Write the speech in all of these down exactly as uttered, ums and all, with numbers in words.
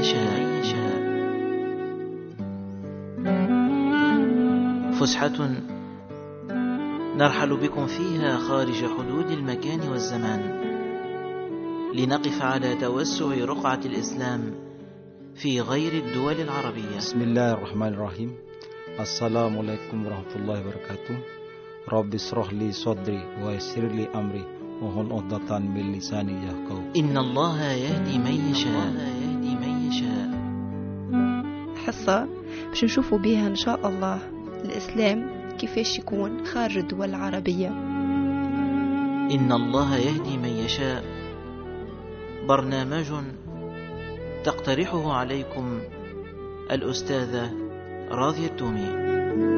يشاء. فسحة نرحل بكم فيها خارج حدود المكان والزمان، لنقف على توسع رقعة الإسلام في غير الدول العربية. بسم الله الرحمن الرحيم. السلام عليكم ورحمة الله وبركاته. رب اشرح لي صدري ويسر لي أمري وهل عقدة من لساني يفقهوا. إن الله يهدي من يشاء. حصة باش نشوفوا بها إن شاء الله الإسلام كيفاش يكون خارج الدول العربية. إن الله يهدي من يشاء، برنامج تقترحه عليكم الأستاذة راضية التومي.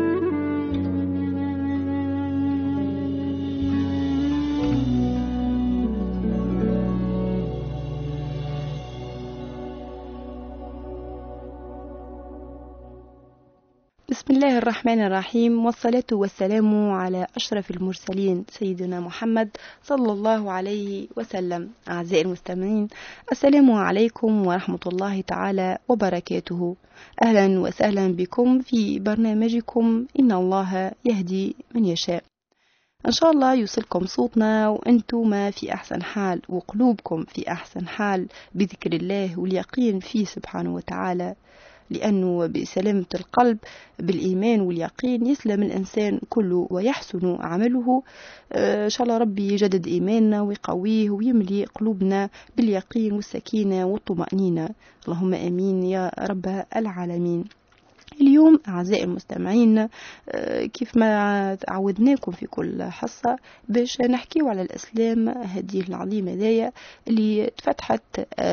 بسم الله الرحمن الرحيم، والصلاة والسلام على أشرف المرسلين سيدنا محمد صلى الله عليه وسلم. أعزائي المستمعين، السلام عليكم ورحمة الله تعالى وبركاته. أهلا وسهلا بكم في برنامجكم إن الله يهدي من يشاء. إن شاء الله يوصلكم صوتنا وأنتم في أحسن حال وقلوبكم في أحسن حال بذكر الله واليقين فيه سبحانه وتعالى، لأنه بسلامة القلب بالإيمان واليقين يسلم الإنسان كله ويحسن عمله. إن شاء الله ربي يجدد إيماننا ويقويه ويملي قلوبنا باليقين والسكينة والطمأنينة، اللهم آمين يا رب العالمين. اليوم أعزائي المستمعين، كيف ما عودناكم في كل حصة باش نحكيو على الإسلام هذه العظيمة ذايا اللي تفتحت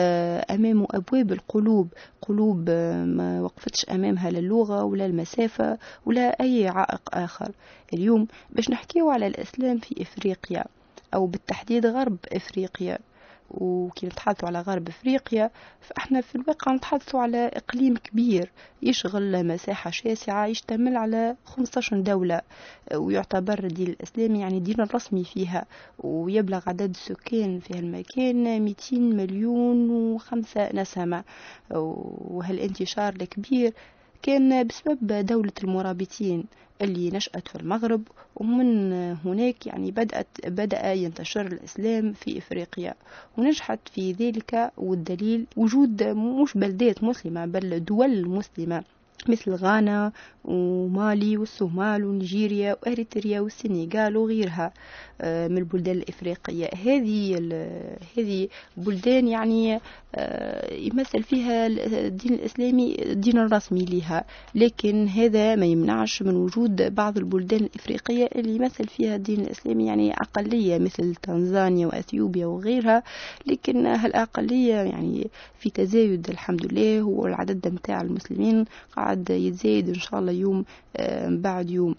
أمامه أبواب القلوب، قلوب ما وقفتش أمامها لا اللغة ولا المسافة ولا أي عائق آخر. اليوم باش نحكيو على الإسلام في إفريقيا، أو بالتحديد غرب إفريقيا. وكي نتحدثوا على غرب افريقيا فاحنا في الواقع نتحدثوا على اقليم كبير يشغل مساحه شاسعه يشتمل على خمسة عشر دوله، ويعتبر الدين الاسلامي يعني الدين الرسمي فيها، ويبلغ عدد السكان في هالمكان مئتين مليون وخمسة نسمه. وهالانتشار الكبير كان بسبب دولة المرابطين اللي نشأت في المغرب، ومن هناك يعني بدأت بدأ ينتشر الإسلام في إفريقيا ونجحت في ذلك. والدليل وجود مش بلدات مسلمة بل دول مسلمة مثل غانا ومالي والصومال ونيجيريا وأريتريا والسنغال وغيرها من البلدان الإفريقية. هذه هذه بلدان يعني يمثل فيها الدين الإسلامي الدين الرسمي لها، لكن هذا ما يمنعش من وجود بعض البلدان الإفريقية اللي يمثل فيها الدين الإسلامي يعني أقلية مثل تنزانيا وأثيوبيا وغيرها، لكن هالأقلية يعني في تزايد الحمد لله، والعدد متاع المسلمين قاعد يتزايد إن شاء الله يوم بعد يوم.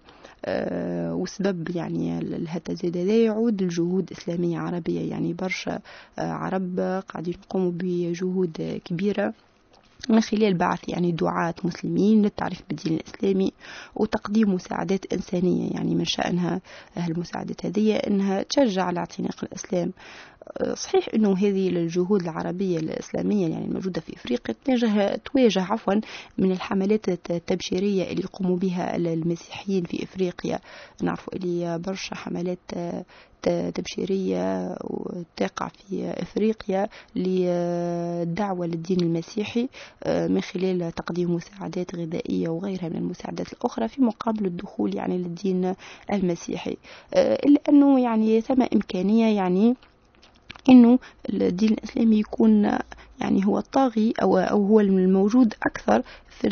أه وسبب يعني التزايد هذا يعود لجهود إسلامية عربية، يعني برشا أه عرب قاعدين يقوموا بجهود كبيرة من خلال بعث يعني دعاة مسلمين للتعريف بالدين الإسلامي وتقديم مساعدات إنسانية، يعني من شأنها المساعدات هذه أنها تشجع على اعتناق الإسلام. صحيح أنه هذه الجهود العربية الإسلامية يعني الموجودة في إفريقيا تواجه تواجه عفوا من الحملات التبشيرية اللي يقوموا بها المسيحيين في إفريقيا. نعرف اللي برشا حملات تبشيرية تقع في إفريقيا للدعوة للدين المسيحي من خلال تقديم مساعدات غذائية وغيرها من المساعدات الأخرى في مقابل الدخول يعني للدين المسيحي، إلا أنه يعني ثم إمكانية يعني إنه الدين الإسلامي يكون يعني هو الطاغي أو أو هو الموجود أكثر في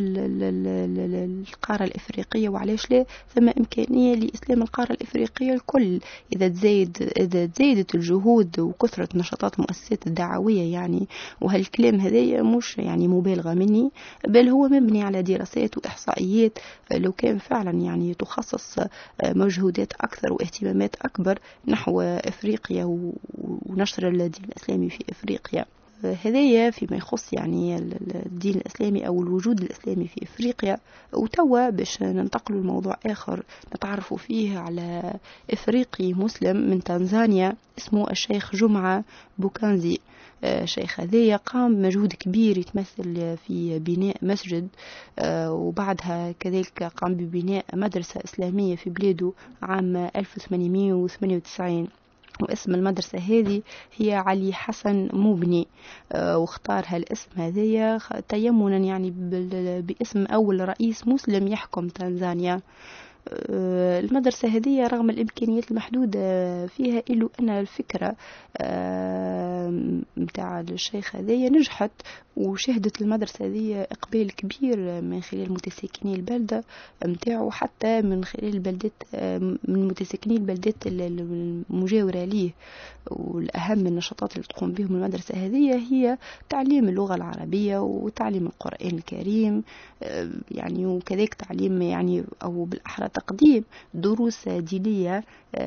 القارة الإفريقية. وعلاش لا؟ ثم إمكانية لإسلام القارة الإفريقية الكل إذا تزايد إذا تزايدت الجهود وكثرة نشاطات المؤسسات الدعوية يعني. وهالكلام هذا مش يعني مبالغة مني، بل هو مبني على دراسات وإحصائيات. لو كان فعلا يعني تخصص مجهودات أكثر واهتمامات أكبر نحو إفريقيا ونشر الدين الإسلامي في إفريقيا. هذايا فيما يخص يعني الدين الإسلامي أو الوجود الإسلامي في إفريقيا. وتوا باش ننتقل لموضوع آخر نتعرفوا فيه على إفريقي مسلم من تنزانيا اسمه الشيخ جمعة بوكانزي. الشيخ هذايا قام بمجهود كبير يتمثل في بناء مسجد، وبعدها كذلك قام ببناء مدرسة إسلامية في بلاده عام ألف وثمانمئة وثمانية وتسعين، واسم المدرسة هذه هي علي حسن مبني، واختارها الاسم هذايا تيمنا يعني باسم أول رئيس مسلم يحكم تنزانيا. المدرسة هذه رغم الإمكانيات المحدودة فيها إلا أن الفكرة متاع الشيخ هذه نجحت، وشهدت المدرسة هذه إقبال كبير من خلال متساكني البلدة متاعه، حتى من خلال البلدات من متساكني البلدات المجاورة ليه. والأهم من النشاطات اللي تقوم بهم المدرسة هذه هي تعليم اللغة العربية وتعليم القرآن الكريم، يعني وكذلك تعليم يعني أو بالأحرى تقديم دروس دينية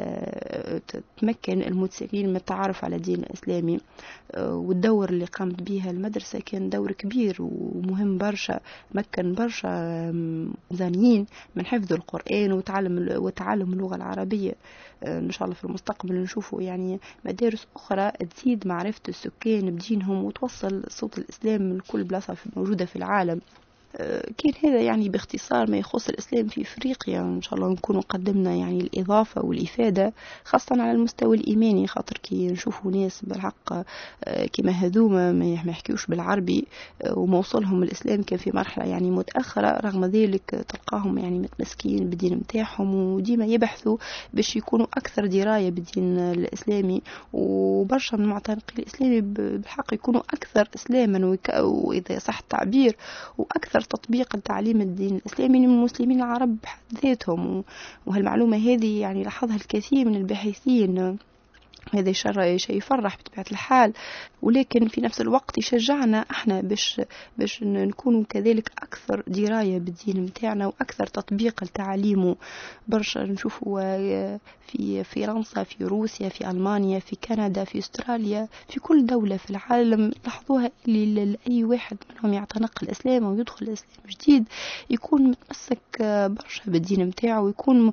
تمكن المتساكنين من التعرف على الدين الإسلامي. والدور اللي قامت بها المدرسة كان دور كبير ومهم برشا، مكن برشا زانيين من حفظ القرآن وتعلم وتعلم اللغة العربية. إن شاء الله في المستقبل نشوفوا يعني مدارس أخرى تزيد معرفة السكان بدينهم وتوصل صوت الإسلام لكل بلاصة موجودة في العالم. كان هذا يعني باختصار ما يخص الإسلام في إفريقيا. إن شاء الله نكون قدمنا يعني الإضافة والإفادة، خاصة على المستوى الإيماني، خاطر كي نشوفوا ناس بالحق كما هذوما ما يحكيوش بالعربي وموصلهم الإسلام كان في مرحلة يعني متأخرة، رغم ذلك تلقاهم يعني متمسكين بالدين متاعهم وديما يبحثوا باش يكونوا أكثر دراية بالدين الإسلامي، وبرشا من المعتنقين الإسلامي بالحق يكونوا أكثر إسلاما وإذا صح التعبير وأكثر تطبيق التعليم الدين الإسلامي من المسلمين العرب بحد ذاتهم. وهالمعلومة هذه يعني لاحظها الكثير من الباحثين، هذا شيء يفرح بطبيعة الحال، ولكن في نفس الوقت يشجعنا احنا باش باش نكونوا كذلك اكثر درايه بالدين متاعنا واكثر تطبيق لتعليمه. برشا نشوفوا في فرنسا، في روسيا، في المانيا، في كندا، في استراليا، في كل دوله في العالم لاحظوها اللي اي واحد منهم يعتنق الاسلام او يدخل الاسلام جديد يكون متمسك برشا بالدين متاعه، ويكون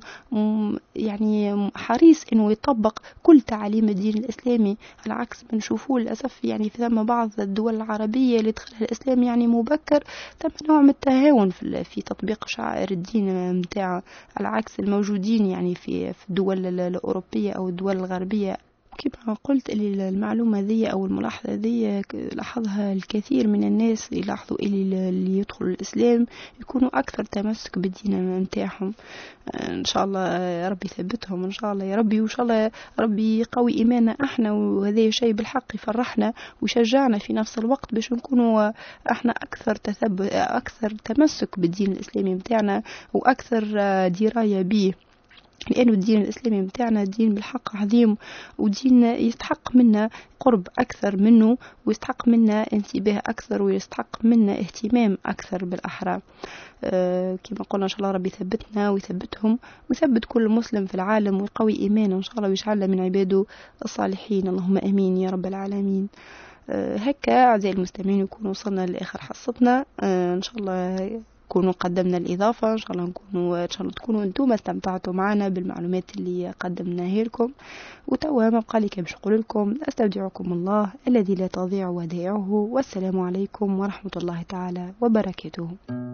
يعني حريص انه يطبق كل تعاليم الدين الاسلامي، على عكس ما نشوفوه للاسف يعني في ثم بعض الدول العربية اللي دخلها الإسلام يعني مبكر تم نوع من التهاون في في تطبيق شعائر الدين متاعه، على عكس الموجودين يعني في في الدول الأوروبية أو الدول الغربية. كما قلت اللي المعلومة ذي أو الملاحظة ذي لاحظها الكثير من الناس، يلاحظوا اللي, اللي يدخلوا الإسلام يكونوا أكثر تمسك بالدين متاعهم. إن شاء الله ربي يثبتهم إن شاء الله يا ربي، وإن شاء الله ربي يقوي إيماننا إحنا، وهذا شيء بالحق يفرحنا ويشجعنا في نفس الوقت باش نكونوا إحنا أكثر تثبت أكثر تمسك بالدين الإسلامي متاعنا وأكثر دراية به، لأنه الدين الإسلامي متاعنا دين بالحق عظيم، ودين يستحق منا قرب أكثر منه، ويستحق منا انتباه أكثر، ويستحق منا اهتمام أكثر بالأحرى. أه كما قلنا إن شاء الله ربي يثبتنا ويثبتهم ويثبت كل مسلم في العالم ويقوي إيمانه إن شاء الله ويجعلنا من عباده الصالحين، اللهم أمين يا رب العالمين. أه هكا أعزائي المستمعين يكون وصلنا لآخر حصتنا. أه إن شاء الله نكونوا قدمنا الإضافة، إن شاء الله نكونوا إن شاء الله تكونوا أنتم استمتعتوا معنا بالمعلومات اللي قدمناها لكم. وتوا ما بقى لي باش نقول لكم أستودعكم الله الذي لا تضيع ودائعه، والسلام عليكم ورحمة الله تعالى وبركاته.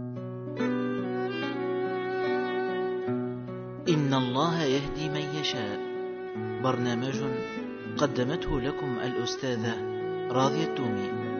إن الله يهدي من يشاء، برنامج قدمته لكم الأستاذة راضية التومي.